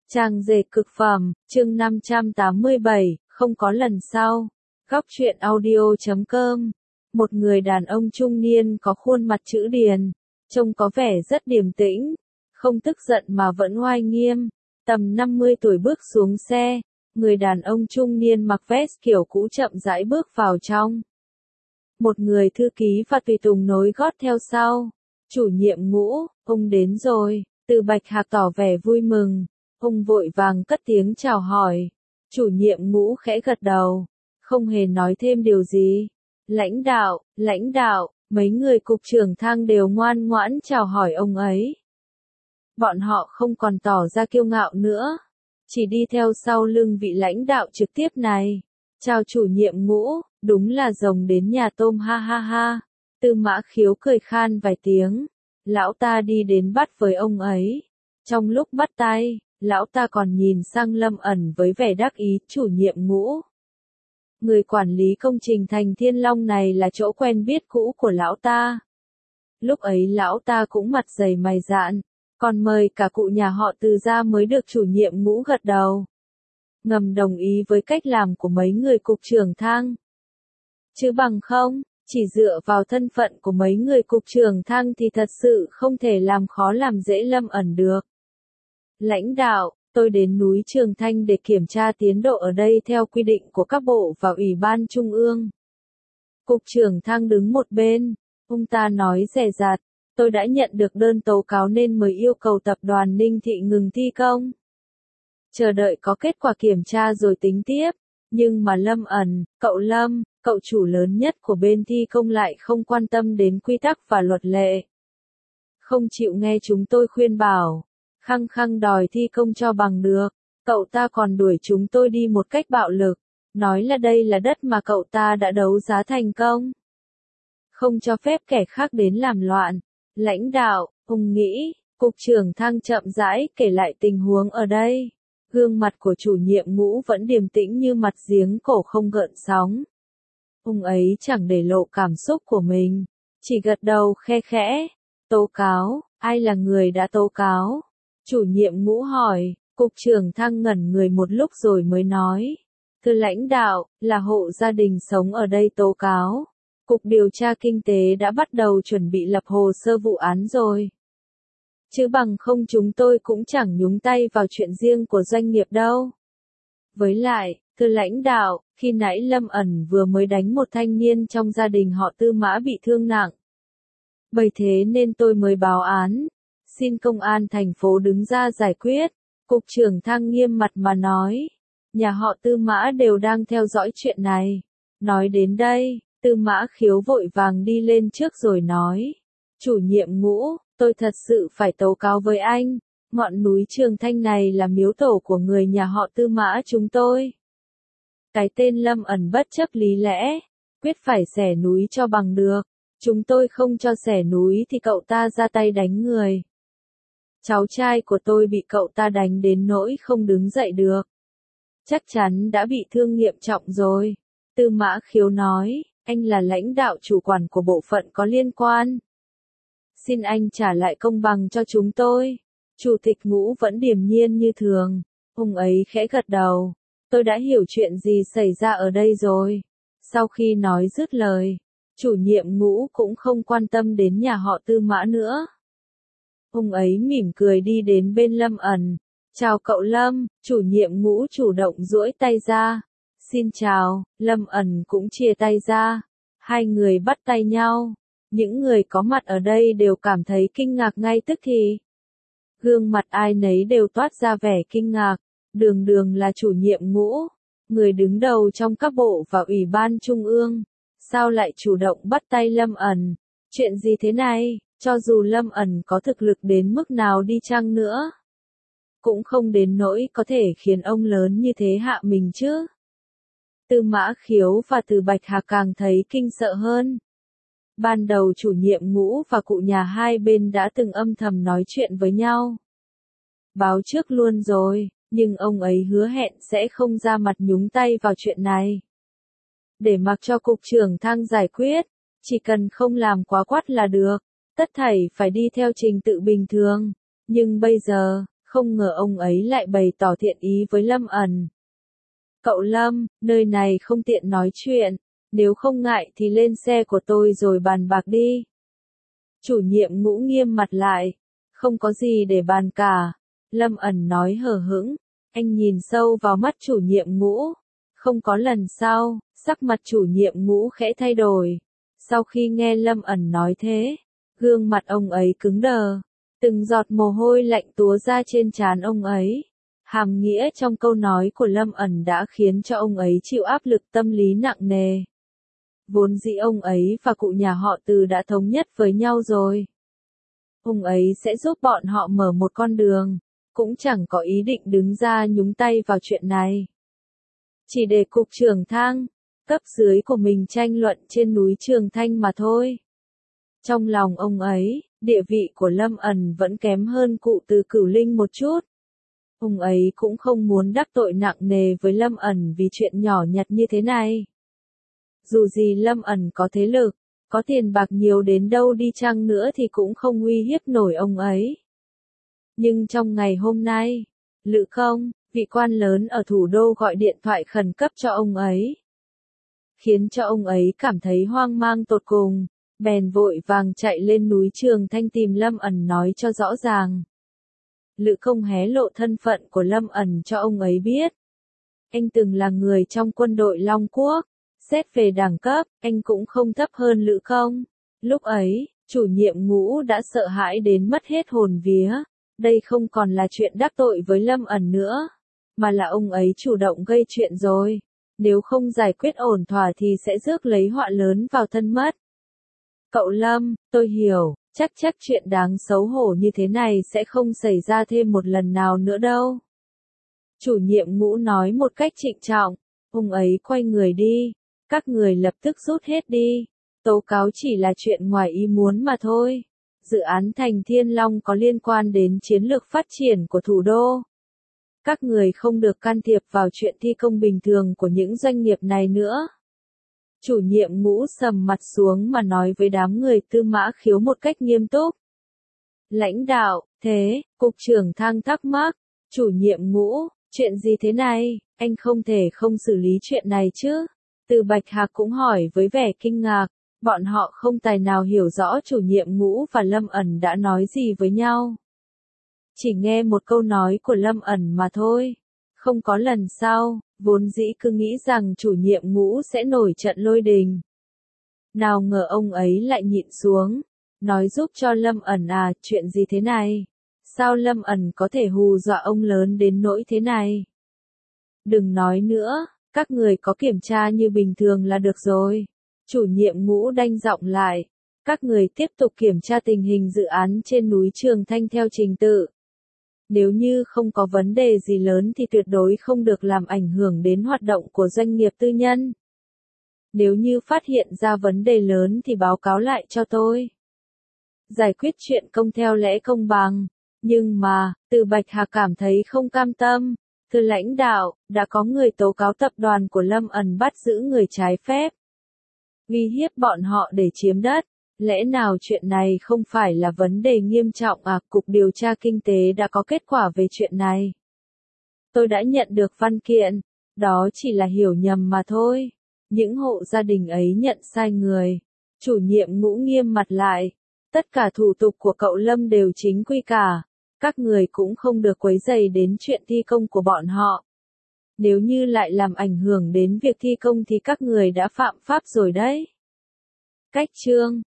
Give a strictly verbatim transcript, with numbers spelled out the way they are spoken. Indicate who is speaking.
Speaker 1: Trang dệt cực phẩm, chương năm trăm tám mươi bảy, không có lần sau. Góc truyện audio chấm com. Một người đàn ông trung niên có khuôn mặt chữ điền, trông có vẻ rất điềm tĩnh, không tức giận mà vẫn oai nghiêm. Tầm năm mươi tuổi bước xuống xe, người đàn ông trung niên mặc vest kiểu cũ chậm rãi bước vào trong. Một người thư ký và tùy tùng nối gót theo sau. Chủ nhiệm Ngũ, ông đến rồi. Từ Bạch Hạc tỏ vẻ vui mừng. Ông vội vàng cất tiếng chào hỏi. Chủ nhiệm Ngũ khẽ gật đầu, không hề nói thêm điều gì. Lãnh đạo, lãnh đạo, mấy người cục trưởng Thang đều ngoan ngoãn chào hỏi ông ấy. Bọn họ không còn tỏ ra kiêu ngạo nữa, chỉ đi theo sau lưng vị lãnh đạo trực tiếp này. Chào chủ nhiệm Ngũ, đúng là rồng đến nhà tôm ha ha ha. Tư Mã Khiếu cười khan vài tiếng. Lão ta đi đến bắt với ông ấy. Trong lúc bắt tay, lão ta còn nhìn sang Lâm ẩn với vẻ đắc ý. Chủ nhiệm Ngũ, người quản lý công trình thành Thiên Long này là chỗ quen biết cũ của lão ta. Lúc ấy lão ta cũng mặt dày mày dạn, còn mời cả cụ nhà họ Từ ra mới được chủ nhiệm Ngũ gật đầu, ngầm đồng ý với cách làm của mấy người cục trưởng Thang. Chứ bằng không, chỉ dựa vào thân phận của mấy người cục trưởng Thang thì thật sự không thể làm khó làm dễ Lâm ẩn được. Lãnh đạo, tôi đến núi Trường Thanh để kiểm tra tiến độ ở đây theo quy định của các bộ và ủy ban trung ương. Cục trưởng Thang đứng một bên, ông ta nói dè dặt, tôi đã nhận được đơn tố cáo nên mới yêu cầu tập đoàn Ninh Thị ngừng thi công. Chờ đợi có kết quả kiểm tra rồi tính tiếp, nhưng mà Lâm ẩn, cậu Lâm, cậu chủ lớn nhất của bên thi công lại không quan tâm đến quy tắc và luật lệ. Không chịu nghe chúng tôi khuyên bảo, khăng khăng đòi thi công cho bằng được, cậu ta còn đuổi chúng tôi đi một cách bạo lực, nói là đây là đất mà cậu ta đã đấu giá thành công. Không cho phép kẻ khác đến làm loạn. Lãnh đạo, ông nghĩ, cục trưởng Thang chậm rãi kể lại tình huống ở đây. Gương mặt của chủ nhiệm Ngũ vẫn điềm tĩnh như mặt giếng cổ không gợn sóng. Ông ấy chẳng để lộ cảm xúc của mình, chỉ gật đầu khe khẽ. Tố cáo, ai là người đã tố cáo? Chủ nhiệm Ngũ hỏi. Cục trưởng Thang ngẩn người một lúc rồi mới nói. Thưa lãnh đạo, là hộ gia đình sống ở đây tố cáo. Cục điều tra kinh tế đã bắt đầu chuẩn bị lập hồ sơ vụ án rồi. Chứ bằng không chúng tôi cũng chẳng nhúng tay vào chuyện riêng của doanh nghiệp đâu. Với lại, thưa lãnh đạo, khi nãy Lâm ẩn vừa mới đánh một thanh niên trong gia đình họ Tư Mã bị thương nặng. Bởi thế nên tôi mới báo án. Xin công an thành phố đứng ra giải quyết. Cục trưởng Thang nghiêm mặt mà nói. Nhà họ Tư Mã đều đang theo dõi chuyện này. Nói đến đây, Tư Mã Khiếu vội vàng đi lên trước rồi nói. Chủ nhiệm Ngũ, tôi thật sự phải tố cáo với anh. Ngọn núi Trường Thanh này là miếu tổ của người nhà họ Tư Mã chúng tôi. Cái tên Lâm ẩn bất chấp lý lẽ, quyết phải xẻ núi cho bằng được. Chúng tôi không cho xẻ núi thì cậu ta ra tay đánh người. Cháu trai của tôi bị cậu ta đánh đến nỗi không đứng dậy được. Chắc chắn đã bị thương nghiêm trọng rồi. Tư Mã Khiếu nói, anh là lãnh đạo chủ quản của bộ phận có liên quan. Xin anh trả lại công bằng cho chúng tôi. Chủ tịch Ngũ vẫn điềm nhiên như thường. Ông ấy khẽ gật đầu. Tôi đã hiểu chuyện gì xảy ra ở đây rồi. Sau khi nói dứt lời, chủ nhiệm Ngũ cũng không quan tâm đến nhà họ Tư Mã nữa. Ông ấy mỉm cười đi đến bên Lâm ẩn. Chào cậu Lâm, chủ nhiệm Ngũ chủ động duỗi tay ra. Xin chào, Lâm ẩn cũng chia tay ra. Hai người bắt tay nhau. Những người có mặt ở đây đều cảm thấy kinh ngạc ngay tức thì. Gương mặt ai nấy đều toát ra vẻ kinh ngạc. Đường đường là chủ nhiệm Ngũ, người đứng đầu trong các bộ và ủy ban trung ương. Sao lại chủ động bắt tay Lâm ẩn? Chuyện gì thế này? Cho dù Lâm ẩn có thực lực đến mức nào đi chăng nữa, cũng không đến nỗi có thể khiến ông lớn như thế hạ mình chứ. Tư Mã Khiếu và Từ Bạch Hạc càng thấy kinh sợ hơn. Ban đầu chủ nhiệm Ngũ và cụ nhà hai bên đã từng âm thầm nói chuyện với nhau. Báo trước luôn rồi, nhưng ông ấy hứa hẹn sẽ không ra mặt nhúng tay vào chuyện này. Để mặc cho cục trưởng Thang giải quyết, chỉ cần không làm quá quát là được, tất thảy phải đi theo trình tự bình thường. Nhưng bây giờ, Không ngờ ông ấy lại bày tỏ thiện ý với Lâm ẩn. Cậu Lâm, nơi này không tiện nói chuyện, nếu không ngại thì lên xe của tôi rồi bàn bạc đi. Chủ nhiệm Ngũ nghiêm mặt lại, không có gì để bàn cả. Lâm ẩn nói hờ hững, anh nhìn sâu vào mắt chủ nhiệm Ngũ. Không có lần sau, sắc mặt chủ nhiệm Ngũ khẽ thay đổi. Sau khi nghe Lâm ẩn nói thế, gương mặt ông ấy cứng đờ, từng giọt mồ hôi lạnh túa ra trên trán ông ấy. Hàm nghĩa trong câu nói của Lâm ẩn đã khiến cho ông ấy chịu áp lực tâm lý nặng nề. Vốn dĩ ông ấy và cụ nhà họ Từ đã thống nhất với nhau rồi. Ông ấy sẽ giúp bọn họ mở một con đường, cũng chẳng có ý định đứng ra nhúng tay vào chuyện này. Chỉ để cục trưởng Thang, cấp dưới của mình tranh luận trên núi Trường Thanh mà thôi. Trong lòng ông ấy, địa vị của Lâm ẩn vẫn kém hơn cụ Từ Cửu Linh một chút. Ông ấy cũng không muốn đắc tội nặng nề với Lâm ẩn vì chuyện nhỏ nhặt như thế này. Dù gì Lâm ẩn có thế lực, có tiền bạc nhiều đến đâu đi chăng nữa thì cũng không uy hiếp nổi ông ấy. Nhưng trong ngày hôm nay, Lữ Không, vị quan lớn ở thủ đô gọi điện thoại khẩn cấp cho ông ấy. Khiến cho ông ấy cảm thấy hoang mang tột cùng, bèn vội vàng chạy lên núi Trường Thanh tìm Lâm ẩn nói cho rõ ràng. Lữ Không hé lộ thân phận của Lâm ẩn cho ông ấy biết. Anh từng là người trong quân đội Long Quốc, xét về đẳng cấp, anh cũng không thấp hơn Lữ Không. Lúc ấy, chủ nhiệm Ngũ đã sợ hãi đến mất hết hồn vía. Đây không còn là chuyện đắc tội với Lâm ẩn nữa, mà là ông ấy chủ động gây chuyện rồi. Nếu không giải quyết ổn thỏa thì sẽ rước lấy họa lớn vào thân mất. Cậu Lâm, tôi hiểu, chắc chắc chuyện đáng xấu hổ như thế này sẽ không xảy ra thêm một lần nào nữa đâu. Chủ nhiệm Ngũ nói một cách trịnh trọng, ông ấy quay người đi, các người lập tức rút hết đi, tố cáo chỉ là chuyện ngoài ý muốn mà thôi. Dự án Thành Thiên Long có liên quan đến chiến lược phát triển của thủ đô. Các người không được can thiệp vào chuyện thi công bình thường của những doanh nghiệp này nữa. Chủ nhiệm Ngũ sầm mặt xuống mà nói với đám người Tư Mã Khiếu một cách nghiêm túc. Lãnh đạo, thế, cục trưởng Thang thắc mắc, chủ nhiệm Ngũ, chuyện gì thế này, anh không thể không xử lý chuyện này chứ? Từ Bạch Hạc cũng hỏi với vẻ kinh ngạc, bọn họ không tài nào hiểu rõ chủ nhiệm Ngũ và Lâm ẩn đã nói gì với nhau. Chỉ nghe một câu nói của Lâm ẩn mà thôi. Không có lần sau, vốn dĩ cứ nghĩ rằng chủ nhiệm Ngũ sẽ nổi trận lôi đình. Nào ngờ ông ấy lại nhịn xuống, nói giúp cho Lâm ẩn à, chuyện gì thế này? Sao Lâm ẩn có thể hù dọa ông lớn đến nỗi thế này? Đừng nói nữa, các người có kiểm tra như bình thường là được rồi. Chủ nhiệm Ngũ đanh giọng lại, các người tiếp tục kiểm tra tình hình dự án trên núi Trường Thanh theo trình tự. Nếu như không có vấn đề gì lớn thì tuyệt đối không được làm ảnh hưởng đến hoạt động của doanh nghiệp tư nhân. Nếu như phát hiện ra vấn đề lớn thì báo cáo lại cho tôi. Giải quyết chuyện công theo lẽ công bằng. Nhưng mà, Từ Bạch Hà cảm thấy không cam tâm. Thưa lãnh đạo, đã có người tố cáo tập đoàn của Lâm ẩn bắt giữ người trái phép, uy hiếp bọn họ để chiếm đất. Lẽ nào chuyện này không phải là vấn đề nghiêm trọng à? Cục điều tra kinh tế đã có kết quả về chuyện này. Tôi đã nhận được văn kiện, đó chỉ là hiểu nhầm mà thôi. Những hộ gia đình ấy nhận sai người. Chủ nhiệm Ngũ nghiêm mặt lại. Tất cả thủ tục của cậu Lâm đều chính quy cả. Các người cũng không được quấy rầy đến chuyện thi công của bọn họ. Nếu như lại làm ảnh hưởng đến việc thi công thì các người đã phạm pháp rồi đấy. Cách chương